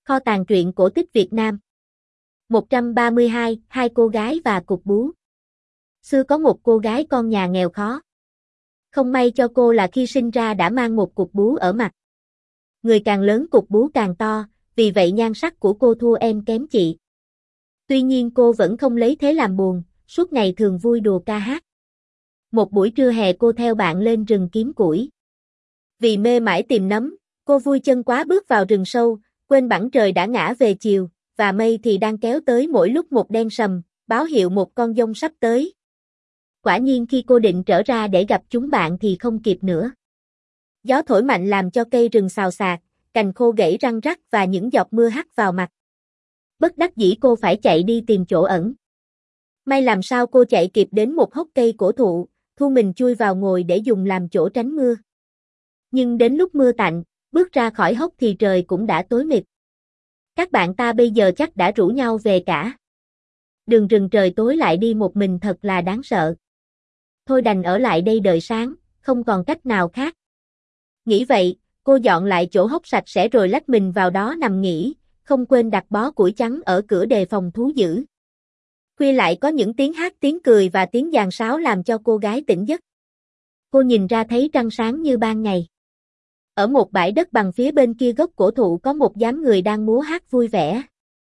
Kho tàng truyện cổ tích Việt Nam. 132, hai cô gái và cục bú. Xưa có một cô gái con nhà nghèo khó. Không may cho cô là khi sinh ra đã mang một cục bú ở mặt. Người càng lớn cục bú càng to, vì vậy nhan sắc của cô thua em kém chị. Tuy nhiên cô vẫn không lấy thế làm buồn, suốt ngày thường vui đùa ca hát. Một buổi trưa hè cô theo bạn lên rừng kiếm củi. Vì mê mải tìm nấm, cô vui chân quá bước vào rừng sâu, quên bẵng trời đã ngã về chiều, và mây thì đang kéo tới mỗi lúc một đen sầm, báo hiệu một con giông sắp tới. Quả nhiên khi cô định trở ra để gặp chúng bạn thì không kịp nữa. Gió thổi mạnh làm cho cây rừng xào xạc, cành khô gãy răng rắc và những giọt mưa hắt vào mặt. Bất đắc dĩ cô phải chạy đi tìm chỗ ẩn. May làm sao cô chạy kịp đến một hốc cây cổ thụ, thu mình chui vào ngồi để dùng làm chỗ tránh mưa. Nhưng đến lúc mưa tạnh, bước ra khỏi hốc thì trời cũng đã tối mịt. Các bạn ta bây giờ chắc đã rủ nhau về cả. Đường rừng trời tối lại đi một mình thật là đáng sợ. Thôi đành ở lại đây đợi sáng, không còn cách nào khác. Nghĩ vậy, cô dọn lại chỗ hốc sạch sẽ rồi lách mình vào đó nằm nghỉ, không quên đặt bó củi trắng ở cửa đề phòng thú dữ. Khuya lại có những tiếng hát, tiếng cười và tiếng dàn sáo làm cho cô gái tỉnh giấc. Cô nhìn ra thấy trăng sáng như ban ngày. Ở một bãi đất bằng phía bên kia gốc cổ thụ có một đám người đang múa hát vui vẻ.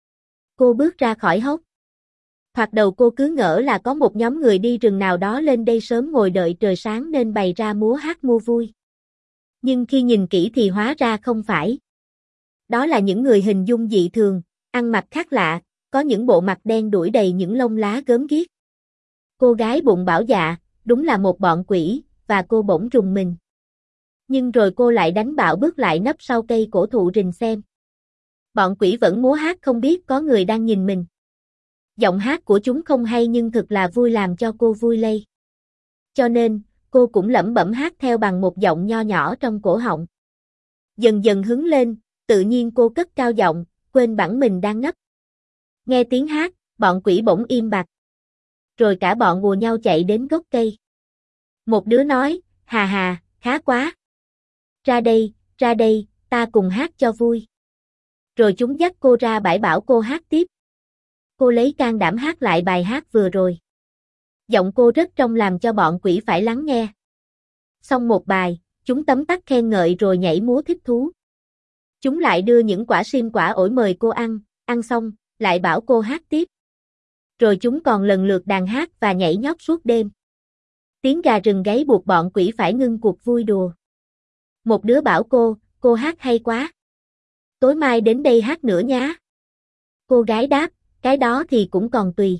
Cô bước ra khỏi hốc. Thoạt đầu cô cứ ngỡ là có một nhóm người đi rừng nào đó lên đây sớm ngồi đợi trời sáng nên bày ra múa hát mua vui. Nhưng khi nhìn kỹ thì hóa ra không phải. Đó là những người hình dung dị thường, ăn mặc khác lạ, có những bộ mặt đen đuổi đầy những lông lá gớm ghiếc. Cô gái bụng bảo dạ, đúng là một bọn quỷ, và cô bỗng rùng mình. Nhưng rồi cô lại đánh bạo bước lại nấp sau cây cổ thụ rình xem. Bọn quỷ vẫn múa hát không biết có người đang nhìn mình. Giọng hát của chúng không hay nhưng thực là vui làm cho cô vui lây. Cho nên, cô cũng lẩm bẩm hát theo bằng một giọng nho nhỏ trong cổ họng. Dần dần hứng lên, tự nhiên cô cất cao giọng, quên bẵng mình đang nấp. Nghe tiếng hát, bọn quỷ bỗng im bặt. Rồi cả bọn ùa nhau chạy đến gốc cây. Một đứa nói, hà hà, khá quá. Ra đây, ta cùng hát cho vui. Rồi chúng dắt cô ra bãi bảo cô hát tiếp. Cô lấy can đảm hát lại bài hát vừa rồi. Giọng cô rất trong làm cho bọn quỷ phải lắng nghe. Xong một bài, chúng tấm tắc khen ngợi rồi nhảy múa thích thú. Chúng lại đưa những quả sim quả ổi mời cô ăn xong, lại bảo cô hát tiếp. Rồi chúng còn lần lượt đàn hát và nhảy nhót suốt đêm. Tiếng gà rừng gáy buộc bọn quỷ phải ngưng cuộc vui đùa. Một đứa bảo cô hát hay quá. Tối mai đến đây hát nữa nhá. Cô gái đáp, cái đó thì cũng còn tùy.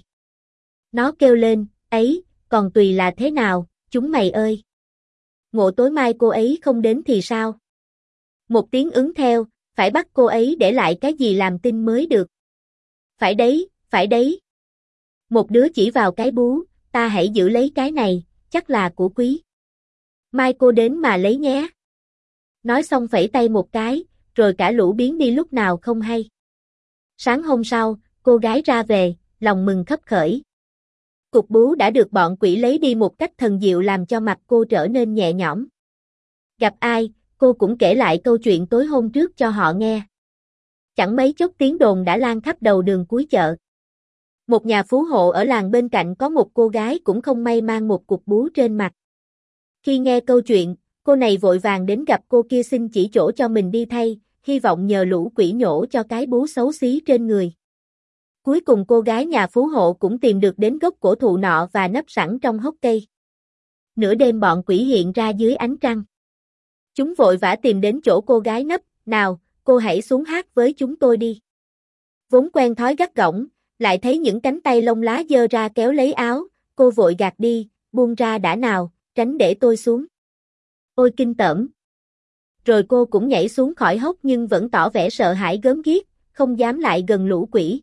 Nó kêu lên, ấy, còn tùy là thế nào, chúng mày ơi. Ngộ tối mai cô ấy không đến thì sao? Một tiếng ứng theo, phải bắt cô ấy để lại cái gì làm tin mới được. Phải đấy. Một đứa chỉ vào cái bú, ta hãy giữ lấy cái này, chắc là của quý. Mai cô đến mà lấy nhé. Nói xong phẩy tay một cái, rồi cả lũ biến đi lúc nào không hay. Sáng hôm sau, cô gái ra về, lòng mừng khấp khởi. Cục bú đã được bọn quỷ lấy đi một cách thần diệu làm cho mặt cô trở nên nhẹ nhõm. Gặp ai, cô cũng kể lại câu chuyện tối hôm trước cho họ nghe. Chẳng mấy chốc tiếng đồn đã lan khắp đầu đường cuối chợ. Một nhà phú hộ ở làng bên cạnh có một cô gái cũng không may mang một cục bú trên mặt. Khi nghe câu chuyện, cô này vội vàng đến gặp cô kia xin chỉ chỗ cho mình đi thay, hy vọng nhờ lũ quỷ nhổ cho cái bú xấu xí trên người. Cuối cùng cô gái nhà phú hộ cũng tìm được đến gốc cổ thụ nọ và nấp sẵn trong hốc cây. Nửa đêm bọn quỷ hiện ra dưới ánh trăng. Chúng vội vã tìm đến chỗ cô gái nấp, nào, cô hãy xuống hát với chúng tôi đi. Vốn quen thói gắt gỏng, lại thấy những cánh tay lông lá giơ ra kéo lấy áo, cô vội gạt đi, buông ra đã nào, tránh để tôi xuống. Ôi kinh tởm. Rồi cô cũng nhảy xuống khỏi hốc nhưng vẫn tỏ vẻ sợ hãi gớm ghiếc, không dám lại gần lũ quỷ.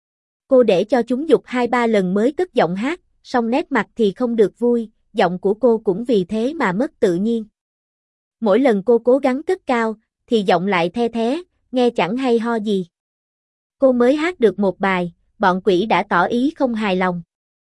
Cô để cho chúng giục 2-3 lần mới cất giọng hát, song nét mặt thì không được vui, giọng của cô cũng vì thế mà mất tự nhiên. Mỗi lần cô cố gắng cất cao, thì giọng lại the thé, nghe chẳng hay ho gì. Cô mới hát được một bài, bọn quỷ đã tỏ ý không hài lòng.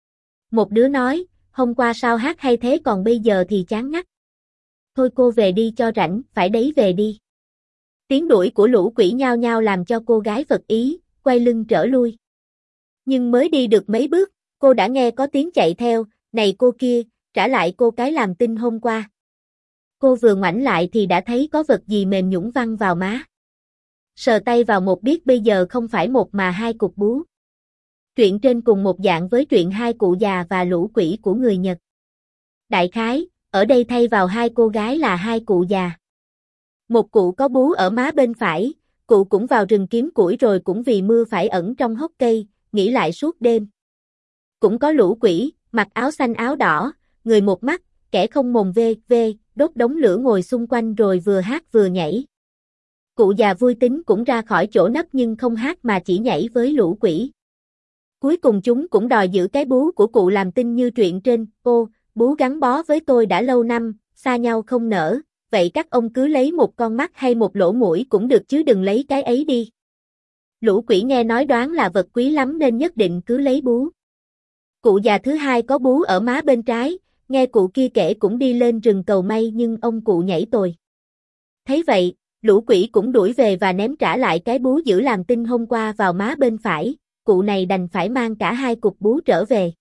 Một đứa nói, hôm qua sao hát hay thế còn bây giờ thì chán ngắt. Thôi cô về đi cho rảnh, phải đấy về đi. Tiếng đuổi của lũ quỷ nhao nhao làm cho cô gái phật ý, quay lưng trở lui. Nhưng mới đi được mấy bước, cô đã nghe có tiếng chạy theo, này cô kia, trả lại cô cái làm tinh hôm qua. Cô vừa ngoảnh lại thì đã thấy có vật gì mềm nhũn văng vào má. Sờ tay vào một biết bây giờ không phải một mà hai cục bú. Truyện trên cùng một dạng với truyện hai cụ già và lũ quỷ của người Nhật. Đại khái, ở đây thay vào hai cô gái là hai cụ già. Một cụ có bú ở má bên phải, cụ cũng vào rừng kiếm củi rồi cũng vì mưa phải ẩn trong hốc cây, nghỉ lại suốt đêm. Cũng có lũ quỷ, mặc áo xanh áo đỏ, người một mắt, kẻ không mồm vê, đốt đống lửa ngồi xung quanh rồi vừa hát vừa nhảy. Cụ già vui tính cũng ra khỏi chỗ nấp nhưng không hát mà chỉ nhảy với lũ quỷ. Cuối cùng chúng cũng đòi giữ cái bú của cụ làm tinh như truyện trên, ô, bú gắn bó với tôi đã lâu năm, xa nhau không nở, vậy các ông cứ lấy một con mắt hay một lỗ mũi cũng được chứ đừng lấy cái ấy đi. Lũ quỷ nghe nói đoán là vật quý lắm nên nhất định cứ lấy bú. Cụ già thứ hai có bú ở má bên trái, nghe cụ kia kể cũng đi lên rừng cầu may nhưng ông cụ nhảy tồi. Thấy vậy, lũ quỷ cũng đuổi về và ném trả lại cái bú giữ làm tinh hôm qua vào má bên phải, cụ này đành phải mang cả hai cục bú trở về.